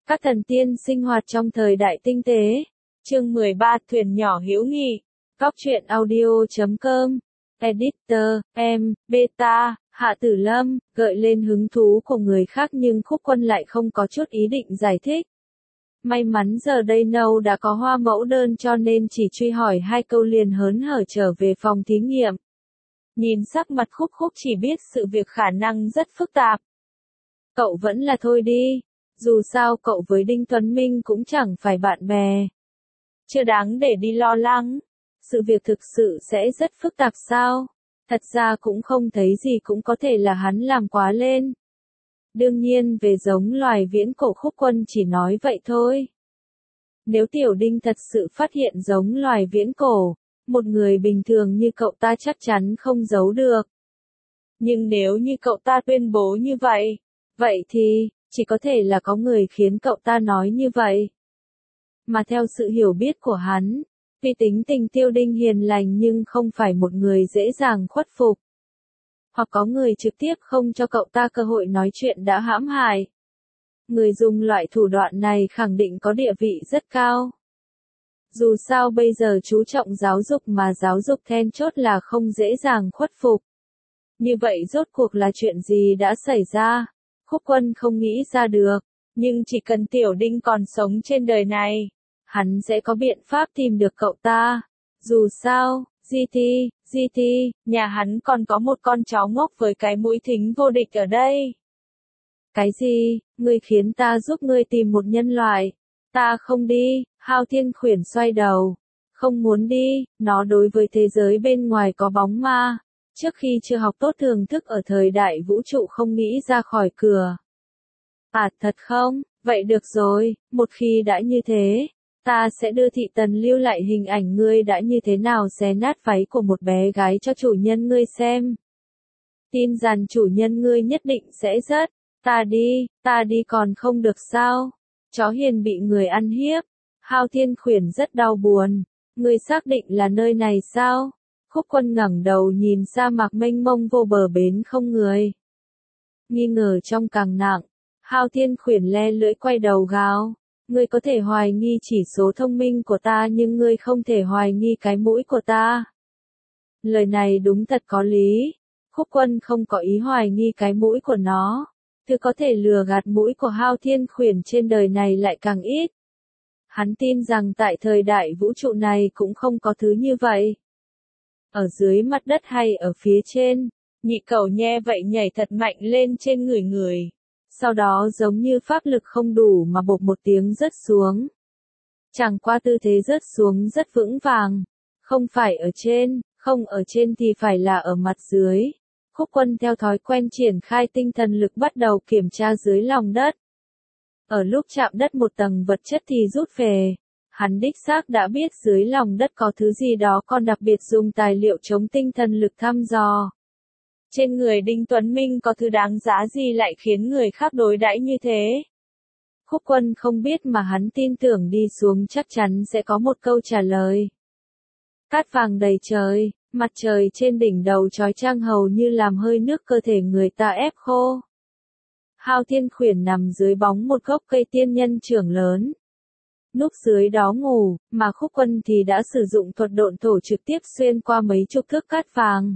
Các thần tiên sinh hoạt trong thời đại tinh tế. Chương 13 Thuyền nhỏ hữu nghị. Góc truyện audio.com. Editor, em, Beta, Hạ Tử Lâm, gợi lên hứng thú của người khác nhưng Khúc Quân lại không có chút ý định giải thích. May mắn giờ đây Nâu đã có hoa mẫu đơn cho nên chỉ truy hỏi 2 câu liền hớn hở trở về phòng thí nghiệm. Nhìn sắc mặt Khúc Khúc chỉ biết sự việc khả năng rất phức tạp. Cậu vẫn là thôi đi, dù sao cậu với Đinh Tuấn Minh cũng chẳng phải bạn bè. Chưa đáng để đi lo lắng. Sự việc thực sự sẽ rất phức tạp sao? Thật ra cũng không thấy gì, cũng có thể là hắn làm quá lên. Đương nhiên về giống loài viễn cổ, Khúc Quân chỉ nói vậy thôi. Nếu Tiểu Đinh thật sự phát hiện giống loài viễn cổ, một người bình thường như cậu ta chắc chắn không giấu được. Nhưng nếu như cậu ta tuyên bố như vậy, vậy thì, chỉ có thể là có người khiến cậu ta nói như vậy. Mà theo sự hiểu biết của hắn, tuy tính tình Tiêu Đinh hiền lành nhưng không phải một người dễ dàng khuất phục. Hoặc có người trực tiếp không cho cậu ta cơ hội nói chuyện đã hãm hại. Người dùng loại thủ đoạn này khẳng định có địa vị rất cao. Dù sao bây giờ chú trọng giáo dục mà giáo dục then chốt là không dễ dàng khuất phục. Như vậy rốt cuộc là chuyện gì đã xảy ra? Khúc Quân không nghĩ ra được, nhưng chỉ cần Tiểu Đinh còn sống trên đời này, hắn sẽ có biện pháp tìm được cậu ta. Dù sao, GT, nhà hắn còn có một con chó ngốc với cái mũi thính vô địch ở đây. Cái gì, ngươi khiến ta giúp ngươi tìm một nhân loại? Ta không đi. Hao Thiên Khuyển xoay đầu. Không muốn đi, nó đối với thế giới bên ngoài có bóng ma. Trước khi chưa học tốt thưởng thức ở thời đại vũ trụ không nghĩ ra khỏi cửa. À thật không? Vậy được rồi, một khi đã như thế, ta sẽ đưa Thị Tần lưu lại hình ảnh ngươi đã như thế nào xé nát váy của một bé gái cho chủ nhân ngươi xem. Tin rằng chủ nhân ngươi nhất định sẽ rất. Ta đi còn không được sao? Chó hiền bị người ăn hiếp. Hao Thiên Khuyển rất đau buồn. Ngươi xác định là nơi này sao? Khúc Quân ngẩng đầu nhìn sa mạc mênh mông vô bờ bến không người. Nghi ngờ trong càng nặng. Hao Thiên Khuyển le lưỡi quay đầu gào. Ngươi có thể hoài nghi chỉ số thông minh của ta nhưng ngươi không thể hoài nghi cái mũi của ta. Lời này đúng thật có lý. Khúc Quân không có ý hoài nghi cái mũi của nó. Thứ có thể lừa gạt mũi của Hao Thiên Khuyển trên đời này lại càng ít. Hắn tin rằng tại thời đại vũ trụ này cũng không có thứ như vậy. Ở dưới mặt đất hay ở phía trên, nhị cẩu nhe vậy nhảy thật mạnh lên trên người. Sau đó giống như pháp lực không đủ mà bộp một tiếng rớt xuống. Chẳng qua tư thế rớt xuống rất vững vàng. Không phải ở trên, không ở trên thì phải là ở mặt dưới. Khúc Quân theo thói quen triển khai tinh thần lực bắt đầu kiểm tra dưới lòng đất. Ở lúc chạm đất một tầng vật chất thì rút về. Hắn đích xác đã biết dưới lòng đất có thứ gì đó còn đặc biệt dùng tài liệu chống tinh thần lực thăm dò. Trên người Đinh Tuấn Minh có thứ đáng giá gì lại khiến người khác đối đãi như thế? Khúc Quân không biết mà hắn tin tưởng đi xuống chắc chắn sẽ có một câu trả lời. Cát vàng đầy trời, mặt trời trên đỉnh đầu chói chang hầu như làm hơi nước cơ thể người ta ép khô. Hao Thiên Khuyển nằm dưới bóng một gốc cây tiên nhân trưởng lớn. Núp dưới đó ngủ, mà Khúc Quân thì đã sử dụng thuật độn thổ trực tiếp xuyên qua mấy chục thước cát vàng.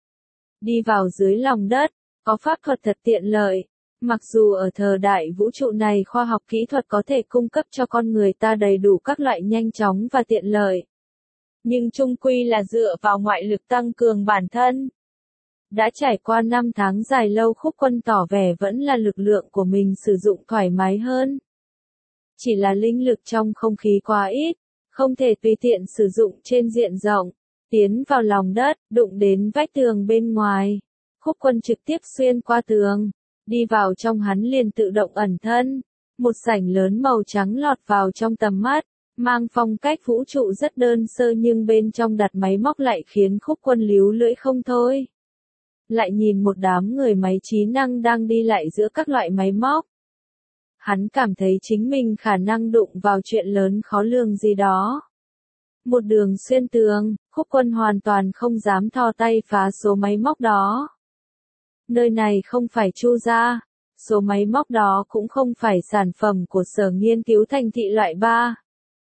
Đi vào dưới lòng đất, có pháp thuật thật tiện lợi. Mặc dù ở thời đại vũ trụ này khoa học kỹ thuật có thể cung cấp cho con người ta đầy đủ các loại nhanh chóng và tiện lợi. Nhưng chung quy là dựa vào ngoại lực tăng cường bản thân. Đã trải qua 5 tháng dài lâu, Khúc Quân tỏ vẻ vẫn là lực lượng của mình sử dụng thoải mái hơn. Chỉ là linh lực trong không khí quá ít, không thể tùy tiện sử dụng trên diện rộng. Tiến vào lòng đất, đụng đến vách tường bên ngoài. Khúc Quân trực tiếp xuyên qua tường. Đi vào trong hắn liền tự động ẩn thân. Một sảnh lớn màu trắng lọt vào trong tầm mắt. Mang phong cách vũ trụ rất đơn sơ nhưng bên trong đặt máy móc lại khiến Khúc Quân líu lưỡi không thôi. Lại nhìn một đám người máy trí năng đang đi lại giữa các loại máy móc. Hắn cảm thấy chính mình khả năng đụng vào chuyện lớn khó lường gì đó. Một đường xuyên tường, Khúc Quân hoàn toàn không dám thò tay phá số máy móc đó. Nơi này không phải Chu gia. số máy móc đó cũng không phải sản phẩm của sở nghiên cứu thành thị loại 3.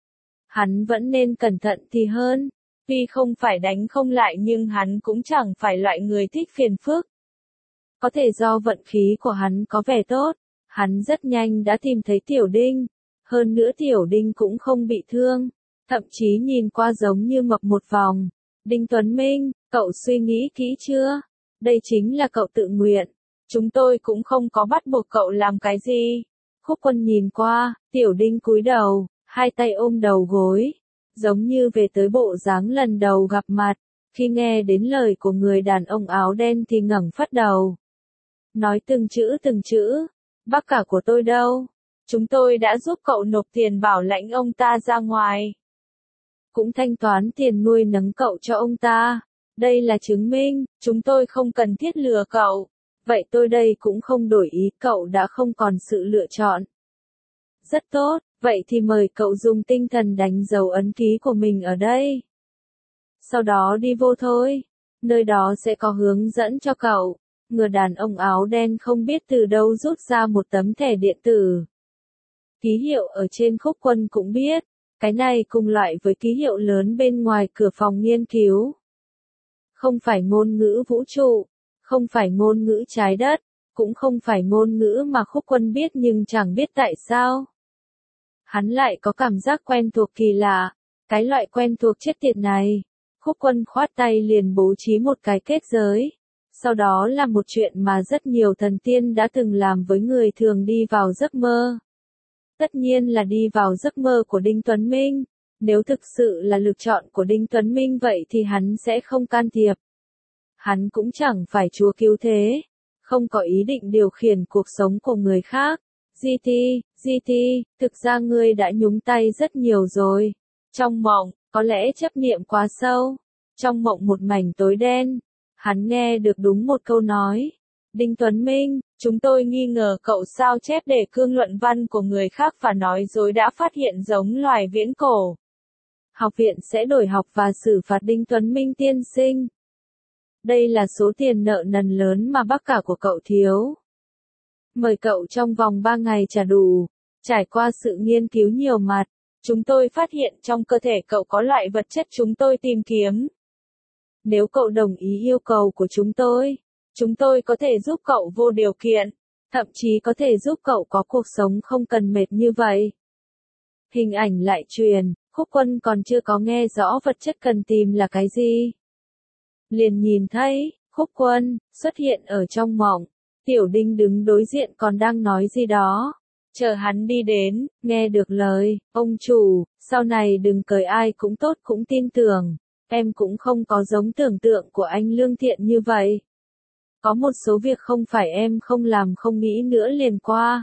Hắn vẫn nên cẩn thận thì hơn. Tuy không phải đánh không lại nhưng hắn cũng chẳng phải loại người thích phiền phức. Có thể do vận khí của hắn có vẻ tốt, hắn rất nhanh đã tìm thấy Tiểu Đinh. Hơn nữa Tiểu Đinh cũng không bị thương, thậm chí nhìn qua giống như mập một vòng. Đinh Tuấn Minh, cậu suy nghĩ kỹ chưa? Đây chính là cậu tự nguyện. Chúng tôi cũng không có bắt buộc cậu làm cái gì. Khúc Quân nhìn qua, Tiểu Đinh cúi đầu, hai tay ôm đầu gối, giống như về tới bộ dáng lần đầu gặp mặt. Khi nghe đến lời của người đàn ông áo đen thì ngẩng phát đầu. Nói từng chữ, bác cả của tôi đâu? Chúng tôi đã giúp cậu nộp tiền bảo lãnh ông ta ra ngoài. Cũng thanh toán tiền nuôi nấng cậu cho ông ta. Đây là chứng minh, chúng tôi không cần thiết lừa cậu. Vậy tôi đây cũng không đổi ý, cậu đã không còn sự lựa chọn. Rất tốt, vậy thì mời cậu dùng tinh thần đánh dấu ấn ký của mình ở đây. Sau đó đi vô thôi, nơi đó sẽ có hướng dẫn cho cậu. Người đàn ông áo đen không biết từ đâu rút ra một tấm thẻ điện tử. Ký hiệu ở trên Khúc Quân cũng biết, cái này cùng loại với ký hiệu lớn bên ngoài cửa phòng nghiên cứu. Không phải ngôn ngữ vũ trụ, không phải ngôn ngữ trái đất, cũng không phải ngôn ngữ mà Khúc Quân biết nhưng chẳng biết tại sao. Hắn lại có cảm giác quen thuộc kỳ lạ, cái loại quen thuộc chết tiệt này. Khúc Quân khoát tay liền bố trí một cái kết giới. Sau đó là một chuyện mà rất nhiều thần tiên đã từng làm với người thường đi vào giấc mơ. Tất nhiên là đi vào giấc mơ của Đinh Tuấn Minh. Nếu thực sự là lựa chọn của Đinh Tuấn Minh vậy thì hắn sẽ không can thiệp. Hắn cũng chẳng phải chúa cứu thế. Không có ý định điều khiển cuộc sống của người khác. GT, thực ra ngươi đã nhúng tay rất nhiều rồi. Trong mộng, có lẽ chấp niệm quá sâu. Trong mộng một mảnh tối đen. Hắn nghe được đúng một câu nói. Đinh Tuấn Minh, chúng tôi nghi ngờ cậu sao chép đề cương luận văn của người khác và nói dối đã phát hiện giống loài viễn cổ. Học viện sẽ đổi học và xử phạt Đinh Tuấn Minh tiên sinh. Đây là số tiền nợ nần lớn mà bác cả của cậu thiếu. Mời cậu trong vòng 3 ngày trả đủ. Trải qua sự nghiên cứu nhiều mặt, chúng tôi phát hiện trong cơ thể cậu có loại vật chất chúng tôi tìm kiếm. Nếu cậu đồng ý yêu cầu của chúng tôi có thể giúp cậu vô điều kiện, thậm chí có thể giúp cậu có cuộc sống không cần mệt như vậy. Hình ảnh lại truyền, Khúc Quân còn chưa có nghe rõ vật chất cần tìm là cái gì. Liền nhìn thấy, Khúc Quân xuất hiện ở trong mộng, Tiểu Đinh đứng đối diện còn đang nói gì đó. Chờ hắn đi đến, nghe được lời, ông chủ, sau này đừng cười ai cũng tốt cũng tin tưởng. Em cũng không có giống tưởng tượng của anh lương thiện như vậy. Có một số việc không phải em không làm không nghĩ nữa liền qua.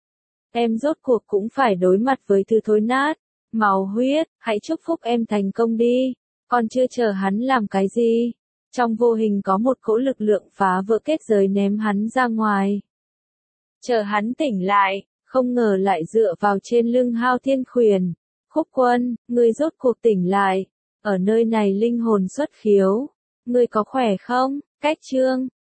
Em rốt cuộc cũng phải đối mặt với thứ thối nát, màu huyết, hãy chúc phúc em thành công đi. Còn chưa chờ hắn làm cái gì. Trong vô hình có một cỗ lực lượng phá vỡ kết giới ném hắn ra ngoài. Chờ hắn tỉnh lại, không ngờ lại dựa vào trên lưng Hao Thiên Khuyển. Khúc Quân, ngươi rốt cuộc tỉnh lại. Ở nơi này linh hồn xuất khiếu. Ngươi có khỏe không? Cách chương